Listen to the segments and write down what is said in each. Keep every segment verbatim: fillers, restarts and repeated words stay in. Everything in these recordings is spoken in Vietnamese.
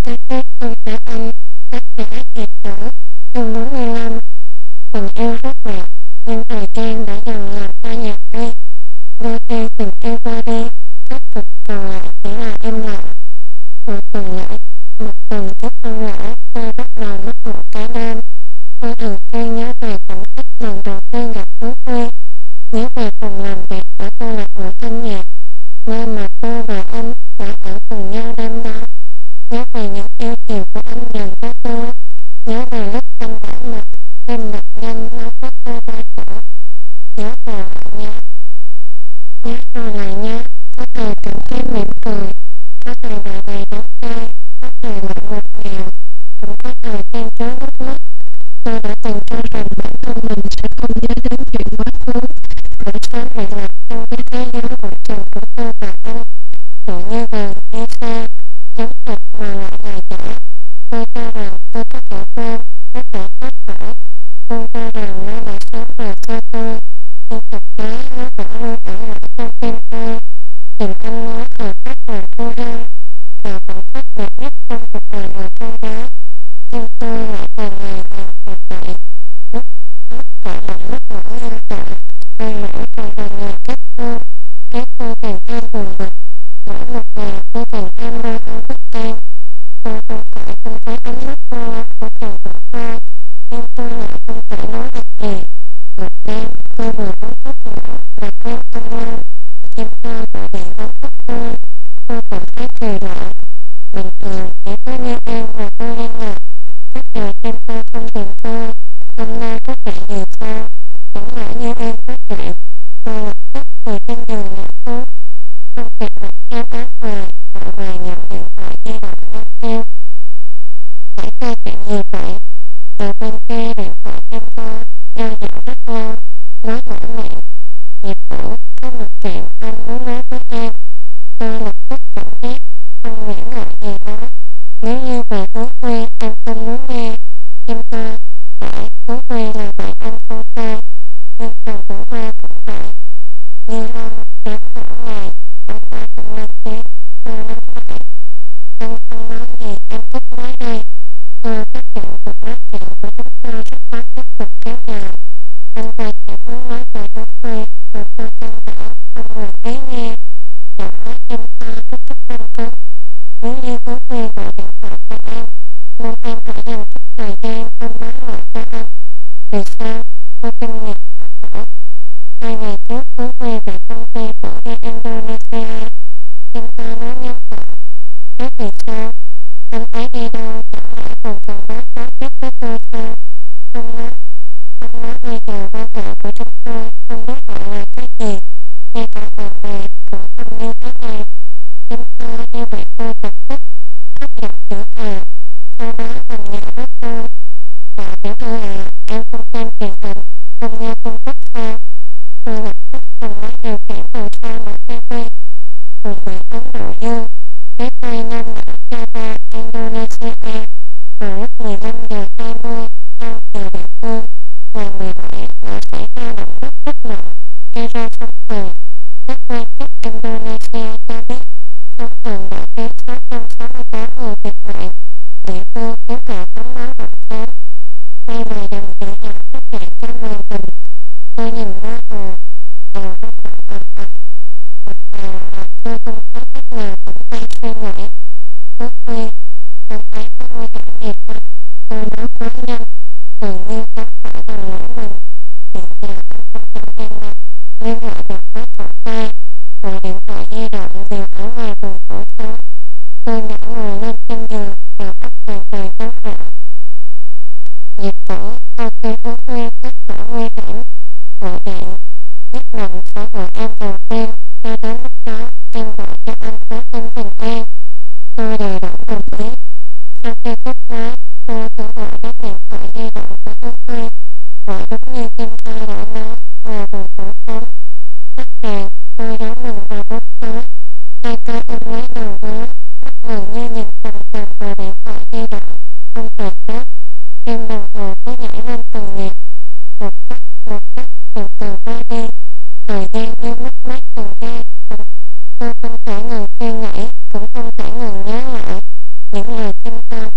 Các phép không trả âm, tác giả Hiệp Tử. Chương bốn mươi lăm. Tình yêu rất đẹp, nhưng thời gian đã dần làm ta nhạt đi. Đôi khi tình yêu qua đi, kết cục còn lại chỉ là im lặng. Một tuần lễ, một tuần trước hôn lễ, tôi bắt đầu mất ngủ cả đêm. Tôi thường xuyên nhớ về khoảnh khắc lần đầu tiên gặp Tú Huy, nhớ về phòng làm việc ở câu lạc bộ thanh nhạc, nơi mà tôi và anh đã ở cùng nhau đêm đó. Nhớ về những yêu chiều của anh dành cho tôi, nhớ về lúc anh đã mặc tim đập nhanh nói với tôi đau khổ. Nhớ rồi lại nhớ, nhớ rồi lại nhớ. Có thời cảm thấy mỉm cười, có thời đợi đầy đắng cay, có thời lại ngọt ngào, cũng có thời chan chứa nước mắt. Tôi đã từng cho rằng bản thân mình sẽ không nhớ đến chuyện quá khứ, vẫn sống bị lạc trong cái thế giới vũ trụ của tôi và anh. Tự như gần hay xa, giống thật mà lại là giả. Tôi cho rằng tôi có thể quên, có thể thoát khỏi. Tôi cho rằng nó đã sớm rời xa tôi, nhưng thực tế nó vẫn luôn ở lại trong tim tôi. Nhìn anh nói thời khắc là cô đơn, và khoảnh khắc đẹp nhất trong cuộc đời người con gái. Nhưng tôi lại càng ngày càng tồi tệ. Lúc mất cả lại mất ngủ nghiêm trọng, tôi nổi còn gần ngày kết hôn. Các tôi càng thêm buồn bực, mỗi một ngày tôi càng thêm lo âu bất an. Tôi không phải không thấy ánh mắt lo lắng của chàng bỏ qua, nhưng tôi lại không thể nói được gì. Một đêm, tôi vừa uống thuốc ngủ và quên không lâu. Đêm qua gọi điện báo thức tôi, tôi cảm thấy kỳ lạ. Bình thường chỉ có như em và tôi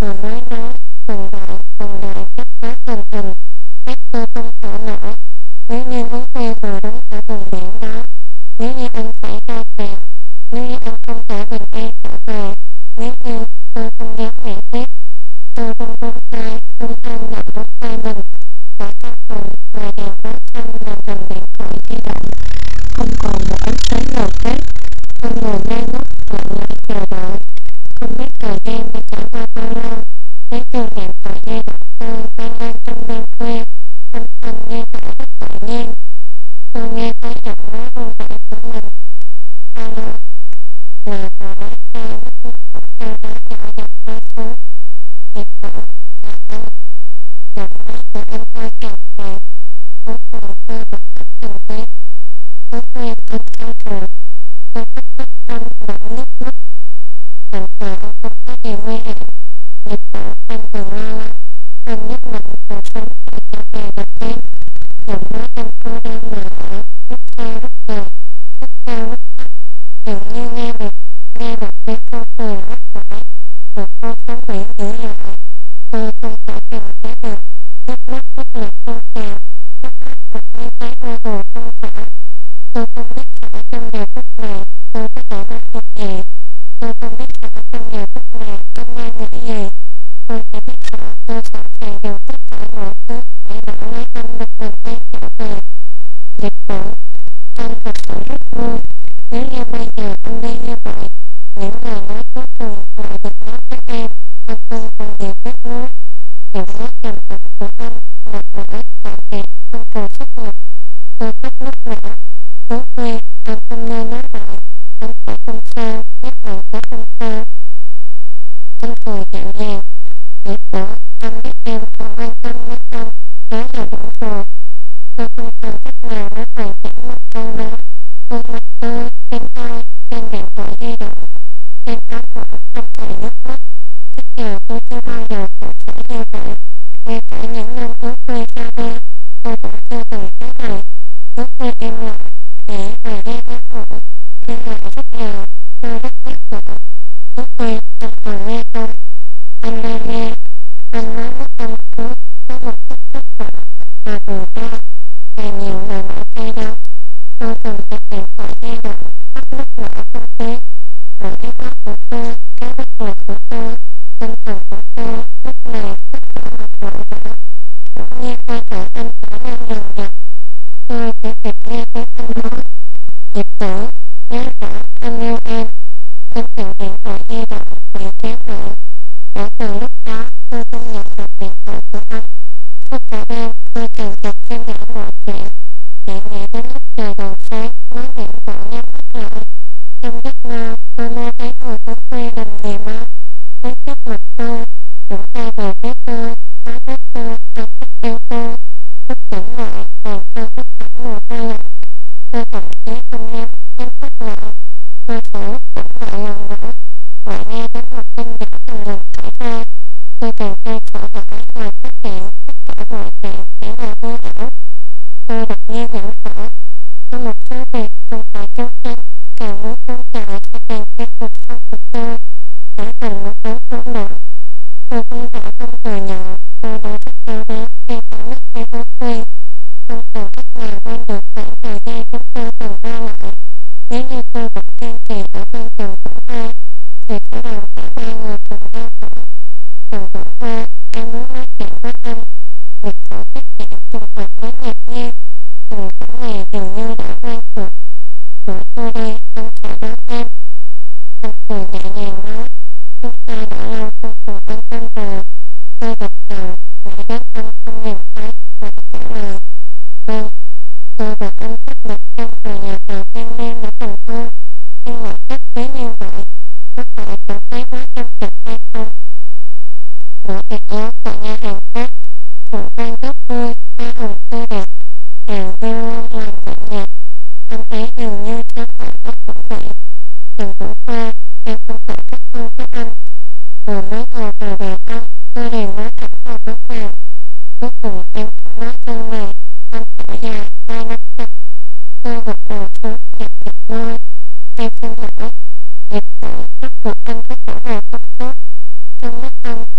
ส่วนน้อยน้อยส่วนใหญ่ส่วนใหญ่ชักช้าส่วนอื่นชักตัวตรงขาหนาหรือมีรู้เร็วหรือรู้ขาส่วนเหลวนะหรือมีอันสายตาแก่หรือมีอันคำสาเป็นเอขาแก่หรือมีตัวคนเดียวแหวนเล็กตัวตรงตรงกายตรงทางหนักรถไฟมันสายตาคนหมายถึงรถทางหนักกันเหลวถอยที่ดำคนก่อนหรืออันใช้หนวดเล็กคนหนวดแม่นกหนวดลายเกี่ยวดาวคนไม่เกิดเองไปจากมาตาเราไม่เกิดแหวนถอยเย่ดอกเตอไปงานจำเริญเว้ยทำทันเย่ถอยถอยเย่ตัวเย่ไปหาหน้าลงไปของมันอาลาหนาหนาแกนกขอแกนกยาอยากไปซื้อเด็กขออยากเอาอยากไว้หรืออันตาแก่แก่รถต่อเธอแบบพักถึงเล็กรถเวรอันตาเกิดรถพักพักทำหนังนึกนึกหันขวาเอาคนให้เอเวเด็กขออันถึงลาละอันนึกหนังของฉันไปจะแก่แบบเต้นอย่างน้อยอันตัวแดงหนาลูกแกลูกแก่ลูกแกลูกพักถึงเย่เย่แบบเย่แบบเล็กตัวเกิดรักษาหรือตัวเขาเหวยหรือใหญ่ตัวตรงขาแก่แก่แบบนึกนักนึกหนักตัวแก่นึกนักแบบไม่ใช้โอ้โหตรงขาตัวตรงไม่ขาจำแบบพวกไหนตัวก็ขอรักตัวเอ๋ตัวตรงไม่ขาจำแบบพวกไหนจำแบบไหนเอ๋ตัวแต่ไม่ขาตัวสาวแก่เดี๋ยวก็ขาหมอเพิ่มไหนหนาไว้อันแบบเหมือนแป้งแก้วเกิดเด็กขออันกับขอลูกมือหรืออย่าใบหยาอันใดอย่าใบเหลวหนาน้อยก็ตื่นหลายเด็กน้อยก็เองอันตรงตรงเดี๋ยวเล็กน้อยเดี๋ยวน้อยเดี๋ยวอันตัวอันหนักหนาขาแก่ตรงตัวสักหนักตัวสักนักหนารู้เวอันตำนานน้าหลายอันขอตรงกลางและหางขอตรงกลางอันป่วยอย่างแย่เด็กขออันไม่เต็มของอันอันและอันและอย่าหลงโศกตัวตรงกลางสักหนาและหายแข็งมัดเอานะตรงมัดเตยเป็นไอเป็นแดดถอยเย่ดอกเป็นอันขออันใส่นึกนักทุกอย่างตัวเจ้าพายหยอกขอสายเย่ใส่เวสายอย่างนำรู้เวชาเวตัวของเธอใส่ใช้หายรู้เวเอ็มหลายแหนหายเย่และหอเป็นหลายทุกอย่างตัวรักและขอรู้เวอันขอเวตนอันใดเวอันนั้นและอันคุทั้งหมดทุกทุกขอหากหนูได้แต่เหนียวหนาหนาใจดำตัวส่งจะแข็งขอเย่ดอกพักนึกหนาตรงเป๊ะขอให้พักของเธอแค่ลูกปวดของเธอเป็นขันของเธอลูกแหลกลูกขาหักหัวขาหัวเย่ไปขาอันขาแรงอย่างหยักเธอเจ็บเจ็บเย่ไปอันน้อยเจ็บขาแย่ขาอันเร็วเอ็นเป็นแข็งแข็งขอเย่ดอกแหลกแก้วหายขอเธอลูกค้าเธอตรงอย่างแบบแหลกขอตัวอันลูกขาแดงเธอเก่งจับเป็นแหลมหวานแขนแหลมแหลมเป็นลูกใหญ่ดอกไม้ไม้แหลมขอแย่ลูกใหญ่จำยักมาตัวโมไอ้หัวต้องเคยดันเลยมาไม่ยักหมัดโตหนูใจแบบเล็กโตฟ้าเล็กโตอาจจะเอวโตลูกแข็งหลายแต่เธอลูกขาหนูไปหลังเธอของเจ๊คนเลี้ยงเลี้ยงลูกหลายเธอขอลูกแข็งหลายอย่างนะหวายแย่ทั้งหมดเป็นอย่างหนึ่งหนึ่งขายไปเธอแต่งใจขอหายหลายก็แข็งลูกขาหน่อยแข็งแข็งหลายเธอเอาเธอดักเย่แข็งขาสมุดเสื้อเด็กตรงสายเจ้าแข็งแข็งลูกตรงสายแข็งเพชรบุกเข้าสุดเธอสายหันลูกน้องตรงหนาเธอตรงขาตรงเสือหยาเธอโดนสักเธอเล็กเธอขาลูกไปรถเลยตรงเสือสักหนาวันเดือดสายหายแย่ทุกเธอตื่นหน้าหลายเลี้ยงเธอแบบเพลงเก๋แล้วเพลงเก่งสองพายเด็กฝรั่งสายตาเงือกตรงหน้าขอส่งสองพายอันรู้ว่าแข็งว่าอันเด็กขอแค่แข็งถูกหักและเหน็บเย่ถึงสองแหล่ถึงเยื่อแล้วแรงสุดหัวตัวใดอันขาดักแอนอันเกิดแหน่แหน่น้อยลูกตาหนาเราตรงตัวอันอันเดิมเธอแบบเก่าหลายดักอันตรงเหน่งซ้ายหลายแก่ลายเธอเธอแบบอันสักแบบแก้วเสือหยาขาแป้งเล่นและขันโตเป็นหลายสักไว้เร็วหลายรักษาเก็บไว้ว่าจำเก็บไว้ตรงหัวเอ็ดแล้วขอยาแห่งซักถูกแรงยกมือตาอุ่นเธอแบบแห่งเร็วหลังแบบแหนบอันไอ้หนึ่งยืดชักขาก็สงสัยถึงหูฟ้าแต่สงสัยก็คงแค่อันหัวไม่ออกแต่แบบอันเธอเห็นว่าขาออกลูกแบบลูกหูเต็มของน้าตรงไหนอันขอยาตายนักจับเธอแบบโดดซุกแขกเด็กน้อยไปซึ่งหาเด็กสายชักหัวอันก็ขอหาตรงโต๊ะจำนักอันขอ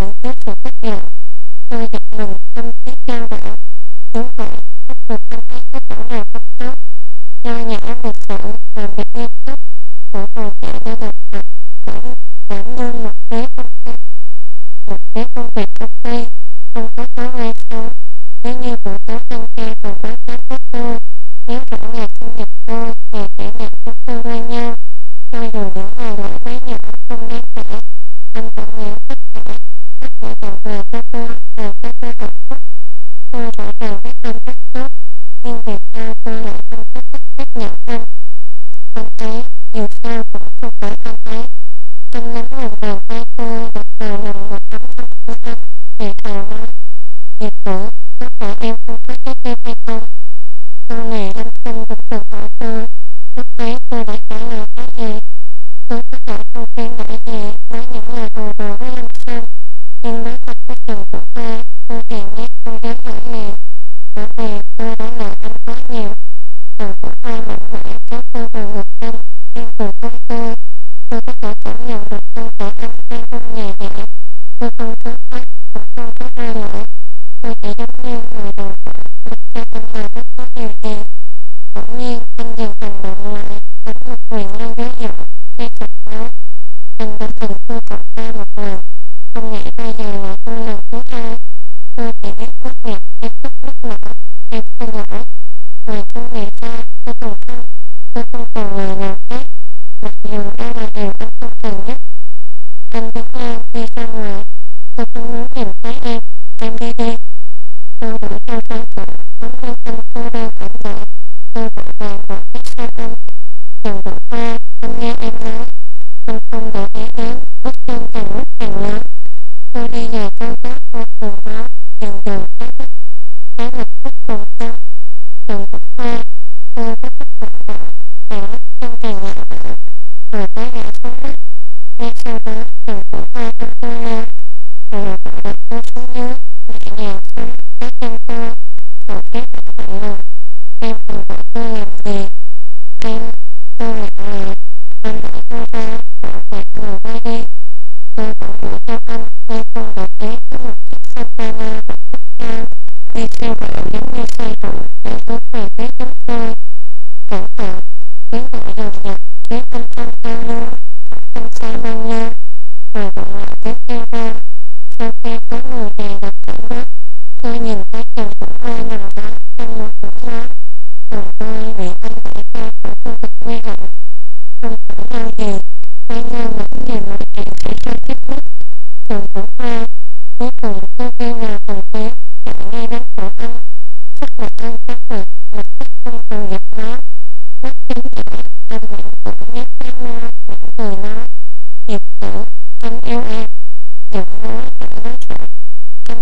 bạn trước sự bất ngờ. Tôi giật mình, tâm trí trao đảo. Đúng vậy, bắt buộc anh ấy có chỗ nào không tốt. Nho nhã lịch sự, làm việc nghiêm túc, của hồi chạy ra độc thật, đảm, đảm đương một kế công ty. Một kế công việc công ty, không có thói quen xấu. Nếu như buổi tối tăng ca còn báo cáo với tôi, nhớ rõ ngày sinh nhật tôi, ngày cả ngày chúng tôi quen nhau. Cho dù những ngày lễ bé nhỏ không đáng kể, anh vẫn nhớ tất cả, tất cả tặng quà cho tôi, làm cho tôi hạnh phúc. Tôi rõ ràng biết anh rất tốt, nhưng vì sao tôi lại không có cách chấp nhận anh. Anh ấy, dù sao cũng không phải anh ấy. Anh nắm lòng bàn tay tôi, đặt vào lòng ngực ấm áp của anh, thì thào nói, Diệp Tử, có phải em không có trái tim hay không? Sau này anh Sinh cũng từng hỏi tôi, lúc ấy tôi đã trả lời cái gì? Tôi có thể không quen nổi gì, nói những lời hồ đồ với anh Sinh, nhưng đối mặt với Trần Vũ Hoa, tôi hèn nhát không dám mở miệng, bởi vì tôi đã nợ anh quá nhiều. Trần Vũ Hoa mạnh mẽ kéo tôi vào ngực anh, em cười hôn tôi. Tôi có thể cảm nhận được thân thể anh đang hôn nhẹ nhẹ. Tôi không có khóc, cũng không có hai lỗi. Tôi chỉ giống như người đầu quả, mặc cho anh làm bất cứ điều gì. Bỗng nhiên, anh dừng hành động lại, đánh một quyền lên ghế dựa, ngay thật nói. Anh đã từng thua cậu ta một lần, không nghĩ bây giờ lại thua lần thứ hai. Tôi chỉ biết khóc nhẹ, em khóc nức nở, em xin lỗi. Ngoài câu này ra, tôi còn không, tôi không còn lời nào khác. Mặc dù đây là điều anh không cần nhất. Anh đứng lên đi ra ngoài. Tôi không muốn nhìn thấy em. Em đi đi. Tôi đuổi theo sau cậu, muốn lên anh cô đơn cảnh đợi. Tôi vội vàng bỏ phía sau anh. Trần Vũ Hoa, anh nghe em nói. Anh không để ý đến, bước chân càng lúc càng lớn. Tôi đi giày cao gót vô cùng đó, dần dần khá đất. Khá lập tức cùng sâu. Trần Vũ Hoa, tôi có chút vội vội, cả chân càng nhỏ nữa. Rồi té ngã xuống đất. Ngay sau đó, Trần Vũ Hoa ôm tôi lên. Rồi cậu đặt tôi xuống dưới, nhẹ nhàng ôm cái chân tôi. Cậu khép lại lạnh lùng. Em còn gọi tôi làm gì? Em, tôi lặng lẽ. Anh đẩy tôi ra, cậu quẹt người quay đi. Tôi vẫn đuổi theo anh, nhưng không để ý có một chiếc Santana bạch cấp cao. Đi siêu vẹo giống như xe rượu, đang hướng về phía chúng tôi. Cẩn thận, tiếng gọi dồn dập, tiếng âm thanh cao lưu, không xa mang lên. Rồi vọng lại tiếng kêu vang. Sau khi có người đè đặt cảnh giác, tôi nhìn thấy Trần Vũ Hoa nằm đó trong một vũng máu. Còn tôi bị anh đẩy ra khỏi khu vực nguy hiểm. Không phải lo gì, tôi ngơ ngẩn nhìn mọi chuyện xảy ra trước mắt. Trần Vũ Hoa, cuối cùng tôi kêu gào thành tiếng, chạy ngay đến cổ anh. Sắc mặt anh trắng bệch, mặt đất không còn giọt máu. Mắt trắng dã, anh lãng cổ nhếch cái môi, mỉm cười nói, Diệp Tử, anh yêu em. Giọng nói đã nói rõ, anh,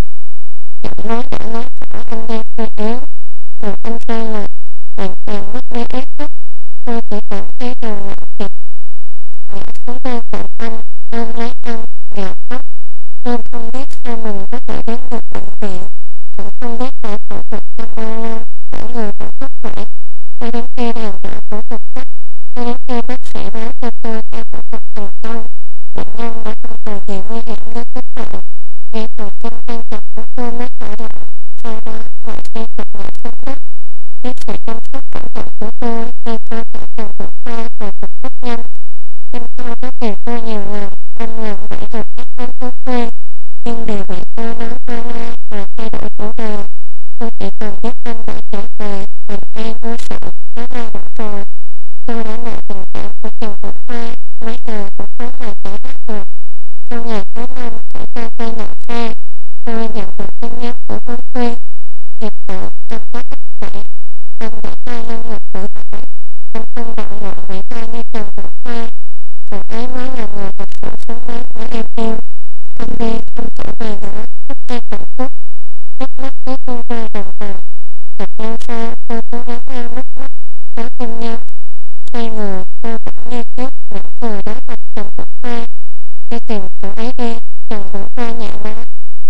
giọng nói đã nói rõ anh đang suy yếu. Rồi anh sai lệch, hoàn toàn mất đi ý thức. Tôi chỉ cảm thấy đầu não kịch, ngã xuống bên cạnh anh, ôm lấy anh, gào khóc. Tôi không biết sao mình có thể đến được bệnh viện, cũng không biết đã phẫu thuật trong bao lâu, cả người vẫn khóc mãi. Cho đến khi đèn đỏ phẫu thuật tắt, cho đến khi bác sĩ báo cho tôi ca phẫu thuật thành công, bệnh nhân đã không còn gì nguy hiểm đến tính mạng. Ngay phần chân quan trọng của tôi mới thở lỏng, sau đó mọi khi sụp ngã xuống đất. Với sự chăm sóc cẩn thận của tôi, khi tôi cả Trần Vũ Hoa hồi phục rất nhanh. Anh Thao đã tìm tôi nhiều lần, năm lần bảy lượt nhắc đến thuốc khuya, nhưng đều bị tôi nói qua loa và thay đổi chủ đề. Tôi chỉ cần biết anh đã trở về, bình an vô sự, thế là đủ rồi. Tôi đã nợ tình cảm của Trần Vũ Hoa, mấy lời cũng khó mà giải đáp được. Sau ngày thứ năm, xảy ra tai nạn xe, tôi nhận được tin nhắn của Vương Khuyên. Diệp Tử, anh có ích kỷ. Anh đã tay lên ngực tự hỏi, anh không bạo ngộ mỹ tai như Trần Vũ Hoa. Cậu ấy mới là người thật sự xứng đáng để em yêu. Không đi, không trở về nữa, chúc em hạnh phúc. Nước mắt cứ tuôn rơi ròng ròng. Thật lâu sau, tôi cố gắng lau nước mắt, nói tin nhắn. Xoay người, tôi vẫn như trước, mỉm cười đối mặt Trần Vũ Hoa. Đi tìm cậu ấy đi, Trần Vũ Hoa nhẹ nói.